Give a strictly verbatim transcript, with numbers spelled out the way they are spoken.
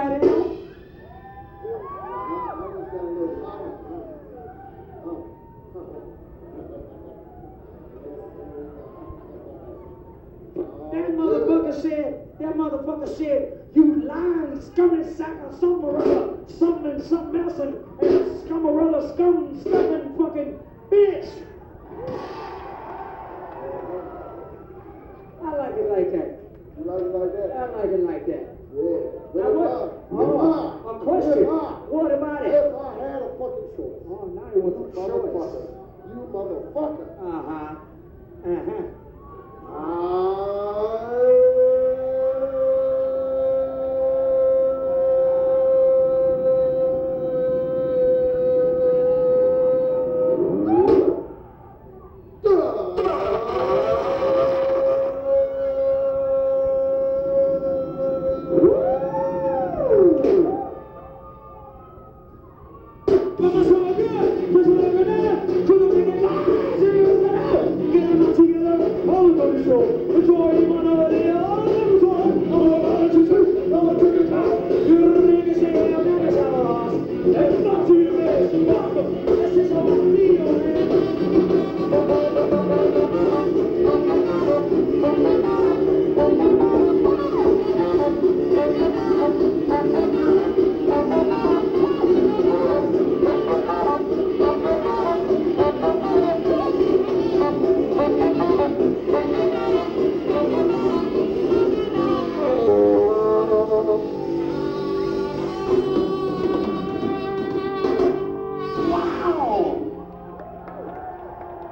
lie down? That motherfucker said, that motherfucker said, you lying scummy sack of something or other, something and something else, and, and scum or other, scum, stuffing fucking bitch. I like it like that. You like it like that? I like it like that. Yeah. Now what? Oh, a question. What about it? If I had a fucking choice. Oh, now you want to show motherfucker. You motherfucker. Uh-huh. Uh-huh.